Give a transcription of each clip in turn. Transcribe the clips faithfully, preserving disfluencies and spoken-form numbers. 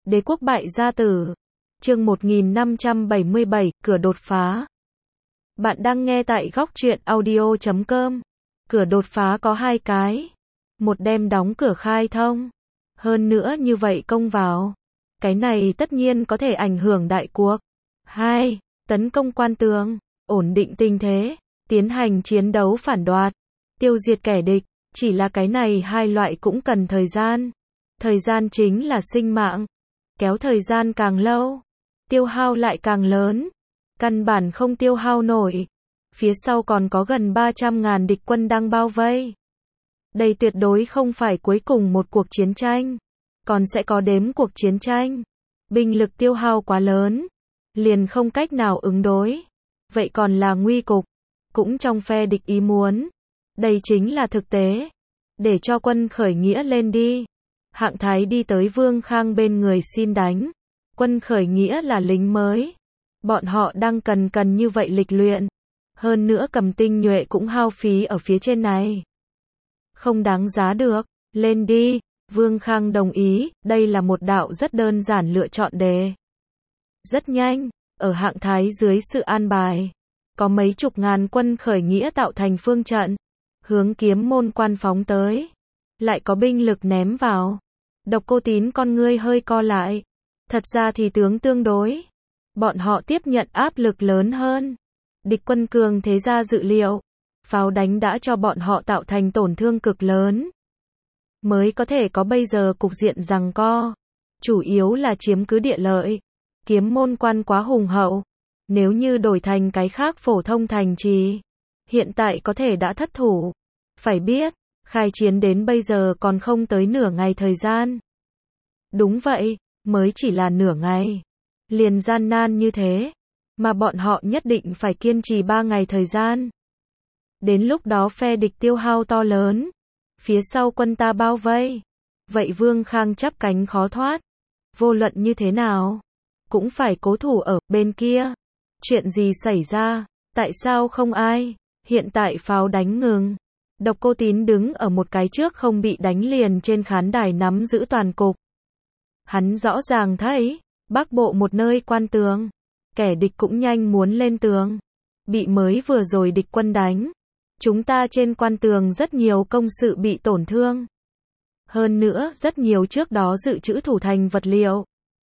Đế quốc bại gia tử. Chương một nghìn năm trăm bảy mươi bảy, cửa đột phá. Bạn đang nghe tại góc truyện audio chấm com. Cửa đột phá có hai cái. Một đem đóng cửa khai thông. Hơn nữa như vậy công vào. Cái này tất nhiên có thể ảnh hưởng đại cuộc. Hai, tấn công quan tường, ổn định tình thế, tiến hành chiến đấu phản đoạt, tiêu diệt kẻ địch. Chỉ là cái này hai loại cũng cần thời gian. Thời gian chính là sinh mạng. Kéo thời gian càng lâu, tiêu hao lại càng lớn. Căn bản không tiêu hao nổi. Phía sau còn có gần ba trăm ngàn địch quân đang bao vây. Đây tuyệt đối không phải cuối cùng một cuộc chiến tranh. Còn sẽ có đếm cuộc chiến tranh. Binh lực tiêu hao quá lớn. Liền không cách nào ứng đối. Vậy còn là nguy cục. Cũng trong phe địch ý muốn. Đây chính là thực tế. Để cho quân khởi nghĩa lên đi. Hạng Thái đi tới Vương Khang bên người xin đánh. Quân khởi nghĩa là lính mới. Bọn họ đang cần cần như vậy lịch luyện. Hơn nữa cầm tinh nhuệ cũng hao phí ở phía trên này. Không đáng giá được. Lên đi. Vương Khang đồng ý. Đây là một đạo rất đơn giản lựa chọn đề. Rất nhanh. Ở Hạng Thái dưới sự an bài. Có mấy chục ngàn quân khởi nghĩa tạo thành phương trận. Hướng Kiếm Môn Quan phóng tới. Lại có binh lực ném vào. Độc Cô Tín con ngươi hơi co lại. Thật ra thì tướng tương đối. Bọn họ tiếp nhận áp lực lớn hơn. Địch quân cường thế ra dự liệu. Pháo đánh đã cho bọn họ tạo thành tổn thương cực lớn. Mới có thể có bây giờ cục diện giằng co. Chủ yếu là chiếm cứ địa lợi. Kiếm Môn Quan quá hùng hậu. Nếu như đổi thành cái khác phổ thông thành trì. Hiện tại có thể đã thất thủ. Phải biết. Khai chiến đến bây giờ còn không tới nửa ngày thời gian. Đúng vậy, mới chỉ là nửa ngày. Liền gian nan như thế. Mà bọn họ nhất định phải kiên trì ba ngày thời gian. Đến lúc đó phe địch tiêu hao to lớn. Phía sau quân ta bao vây. Vậy Vương Khang chắp cánh khó thoát. Vô luận như thế nào. Cũng phải cố thủ ở bên kia. Chuyện gì xảy ra? Tại sao không ai? Hiện tại pháo đánh ngừng. Độc Cô Tín đứng ở một cái trước không bị đánh liền trên khán đài nắm giữ toàn cục. Hắn rõ ràng thấy, bắc bộ một nơi quan tường. Kẻ địch cũng nhanh muốn lên tường. Bị mới vừa rồi địch quân đánh. Chúng ta trên quan tường rất nhiều công sự bị tổn thương. Hơn nữa rất nhiều trước đó dự trữ thủ thành vật liệu.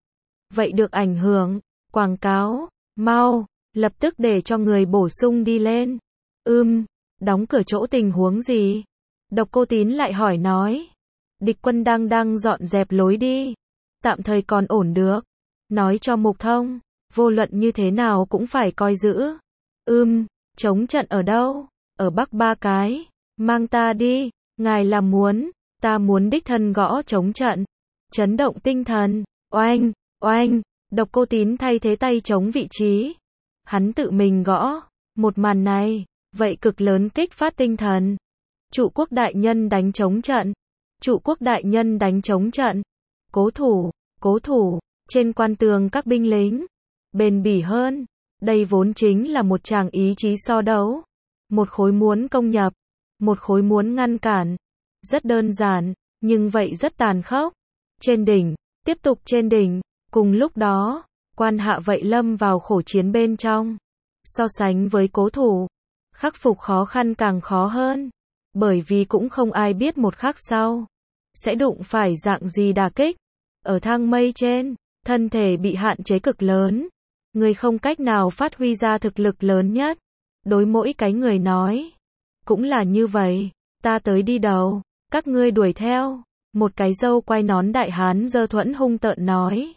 Vậy được ảnh hưởng, quảng cáo, mau, lập tức để cho người bổ sung đi lên. Ưm. Đóng cửa chỗ tình huống gì? Độc Cô Tín lại hỏi nói. Địch quân đang đang dọn dẹp lối đi. Tạm thời còn ổn được. Nói cho Mục Thông. Vô luận như thế nào cũng phải coi giữ. Ưm, chống trận ở đâu? Ở Bắc ba cái. Mang ta đi. Ngài làm muốn. Ta muốn đích thân gõ chống trận. Chấn động tinh thần. Oanh, oanh. Độc Cô Tín thay thế tay chống vị trí. Hắn tự mình gõ. Một màn này. Vậy cực lớn kích phát tinh thần. Trụ quốc đại nhân đánh chống trận. Trụ quốc đại nhân đánh chống trận. Cố thủ, cố thủ, trên quan tường các binh lính. Bền bỉ hơn. Đây vốn chính là một tràng ý chí so đấu. Một khối muốn công nhập. Một khối muốn ngăn cản. Rất đơn giản, nhưng vậy rất tàn khốc. Trên đỉnh, tiếp tục trên đỉnh. Cùng lúc đó, quan hạ vậy lâm vào khổ chiến bên trong. So sánh với cố thủ. Khắc phục khó khăn càng khó hơn. Bởi vì cũng không ai biết một khắc sau. Sẽ đụng phải dạng gì đả kích. Ở thang mây trên. Thân thể bị hạn chế cực lớn. Người không cách nào phát huy ra thực lực lớn nhất. Đối mỗi cái người nói. Cũng là như vậy. Ta tới đi đầu. Các ngươi đuổi theo. Một cái râu quai nón đại hán giơ thuẫn hung tợn nói.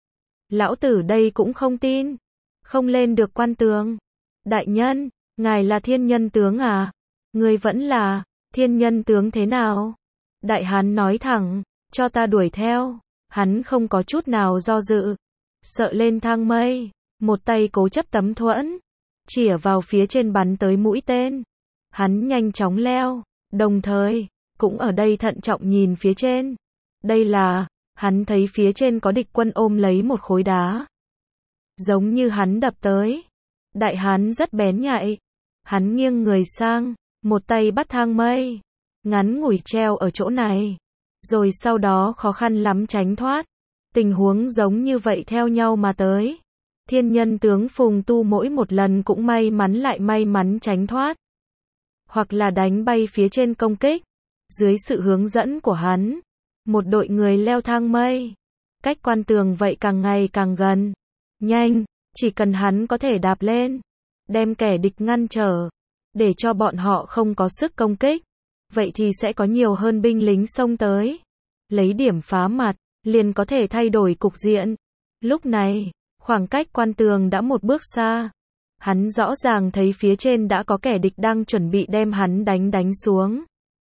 Lão tử đây cũng không tin. Không lên được quan tường. Đại nhân. Ngài là thiên nhân tướng à? Người vẫn là thiên nhân tướng thế nào? Đại hán nói thẳng, cho ta đuổi theo. Hắn không có chút nào do dự. Sợ lên thang mây. Một tay cố chấp tấm thuẫn. Chĩa vào phía trên bắn tới mũi tên. Hắn nhanh chóng leo. Đồng thời, cũng ở đây thận trọng nhìn phía trên. Đây là, hắn thấy phía trên có địch quân ôm lấy một khối đá. Giống như hắn đập tới. Đại hán rất bén nhạy. Hắn nghiêng người sang, một tay bắt thang mây, ngắn ngủi treo ở chỗ này, rồi sau đó khó khăn lắm tránh thoát. Tình huống giống như vậy theo nhau mà tới. Thiên nhân tướng Phùng Tu mỗi một lần cũng may mắn lại may mắn tránh thoát. Hoặc là đánh bay phía trên công kích. Dưới sự hướng dẫn của hắn, một đội người leo thang mây. Cách quan tường vậy càng ngày càng gần. Nhanh, chỉ cần hắn có thể đạp lên. Đem kẻ địch ngăn trở. Để cho bọn họ không có sức công kích. Vậy thì sẽ có nhiều hơn binh lính xông tới. Lấy điểm phá mặt, liền có thể thay đổi cục diện. Lúc này, khoảng cách quan tường đã một bước xa. Hắn rõ ràng thấy phía trên đã có kẻ địch đang chuẩn bị đem hắn đánh đánh xuống.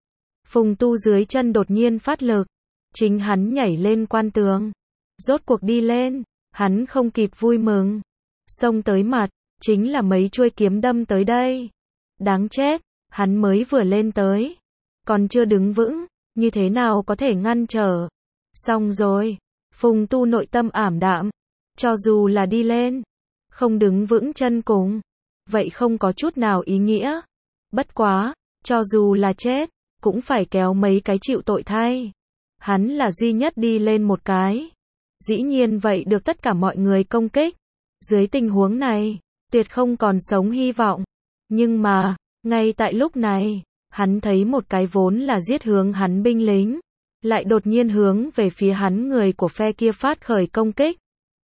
Phùng Tu dưới chân đột nhiên phát lực. Chính hắn nhảy lên quan tường. Rốt cuộc đi lên, hắn không kịp vui mừng. Xông tới mặt, chính là mấy chuôi kiếm đâm tới đây. Đáng chết, hắn mới vừa lên tới. Còn chưa đứng vững, như thế nào có thể ngăn trở. Xong rồi, Phùng Tu nội tâm ảm đạm. Cho dù là đi lên, không đứng vững chân cùng, vậy không có chút nào ý nghĩa. Bất quá, cho dù là chết, cũng phải kéo mấy cái chịu tội thay. Hắn là duy nhất đi lên một cái. Dĩ nhiên vậy được tất cả mọi người công kích. Dưới tình huống này, tuyệt không còn sống hy vọng. Nhưng mà, ngay tại lúc này, hắn thấy một cái vốn là giết hướng hắn binh lính, lại đột nhiên hướng về phía hắn người của phe kia phát khởi công kích.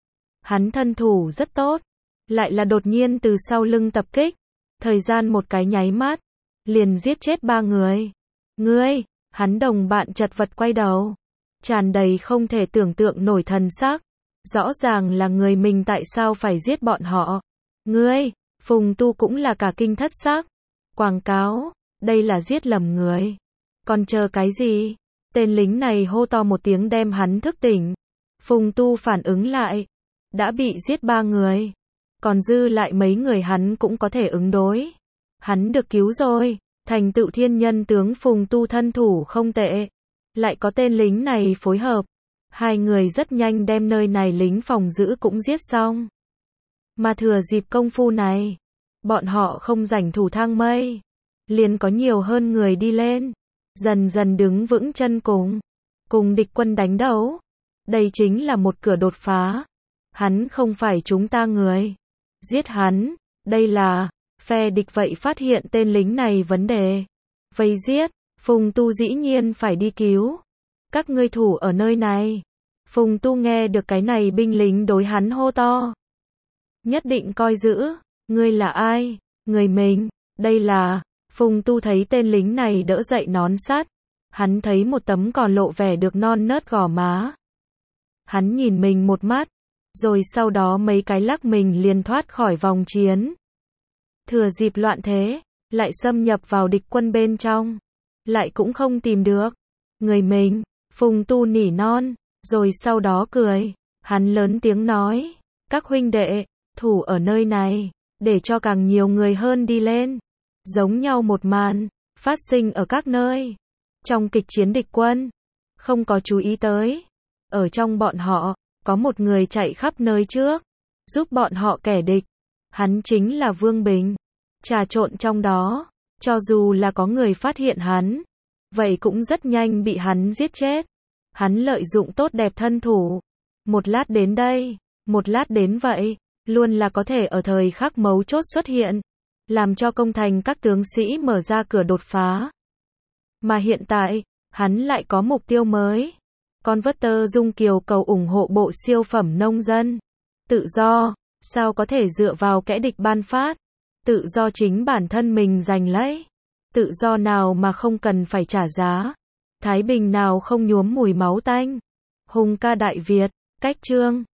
Hắn thân thủ rất tốt, lại là đột nhiên từ sau lưng tập kích. Thời gian một cái nháy mắt, liền giết chết ba người. Ngươi, hắn đồng bạn chật vật quay đầu, tràn đầy không thể tưởng tượng nổi thần sắc. Rõ ràng là người mình tại sao phải giết bọn họ. Ngươi, Phùng Tu cũng là cả kinh thất sắc. Quảng cáo, đây là giết lầm người. Còn chờ cái gì? Tên lính này hô to một tiếng đem hắn thức tỉnh. Phùng Tu phản ứng lại. Đã bị giết ba người. Còn dư lại mấy người hắn cũng có thể ứng đối. Hắn được cứu rồi. Thành tựu thiên nhân tướng Phùng Tu thân thủ không tệ. Lại có tên lính này phối hợp. Hai người rất nhanh đem nơi này lính phòng giữ cũng giết xong. Mà thừa dịp công phu này, bọn họ không rảnh thủ thang mây. Liền có nhiều hơn người đi lên. Dần dần đứng vững chân cùng. Cùng địch quân đánh đấu. Đây chính là một cửa đột phá. Hắn không phải chúng ta người. Giết hắn. Đây là, phe địch vậy phát hiện tên lính này vấn đề. Vây giết. Phùng Tu dĩ nhiên phải đi cứu. Các ngươi thủ ở nơi này. Phùng Tu nghe được cái này binh lính đối hắn hô to. Nhất định coi giữ. Ngươi là ai? Người mình. Đây là. Phùng Tu thấy tên lính này đỡ dậy nón sắt. Hắn thấy một tấm còn lộ vẻ được non nớt gò má. Hắn nhìn mình một mắt. Rồi sau đó mấy cái lắc mình liền thoát khỏi vòng chiến. Thừa dịp loạn thế. Lại xâm nhập vào địch quân bên trong. Lại cũng không tìm được. Người mình. Phùng Tu nỉ non. Rồi sau đó cười. Hắn lớn tiếng nói. Các huynh đệ. Thủ ở nơi này. Để cho càng nhiều người hơn đi lên. Giống nhau một màn. Phát sinh ở các nơi. Trong kịch chiến địch quân. Không có chú ý tới. Ở trong bọn họ. Có một người chạy khắp nơi trước. Giúp bọn họ kẻ địch. Hắn chính là Vương Bình. Trà trộn trong đó. Cho dù là có người phát hiện hắn. Vậy cũng rất nhanh bị hắn giết chết. Hắn lợi dụng tốt đẹp thân thủ. Một lát đến đây. Một lát đến vậy. Luôn là có thể ở thời khắc mấu chốt xuất hiện. Làm cho công thành các tướng sĩ mở ra cửa đột phá. Mà hiện tại, hắn lại có mục tiêu mới. Converter Dung Kiều cầu ủng hộ bộ siêu phẩm nông dân. Tự do, sao có thể dựa vào kẻ địch ban phát. Tự do chính bản thân mình giành lấy. Tự do nào mà không cần phải trả giá. Thái bình nào không nhuốm mùi máu tanh. Hùng ca Đại Việt, cách chương.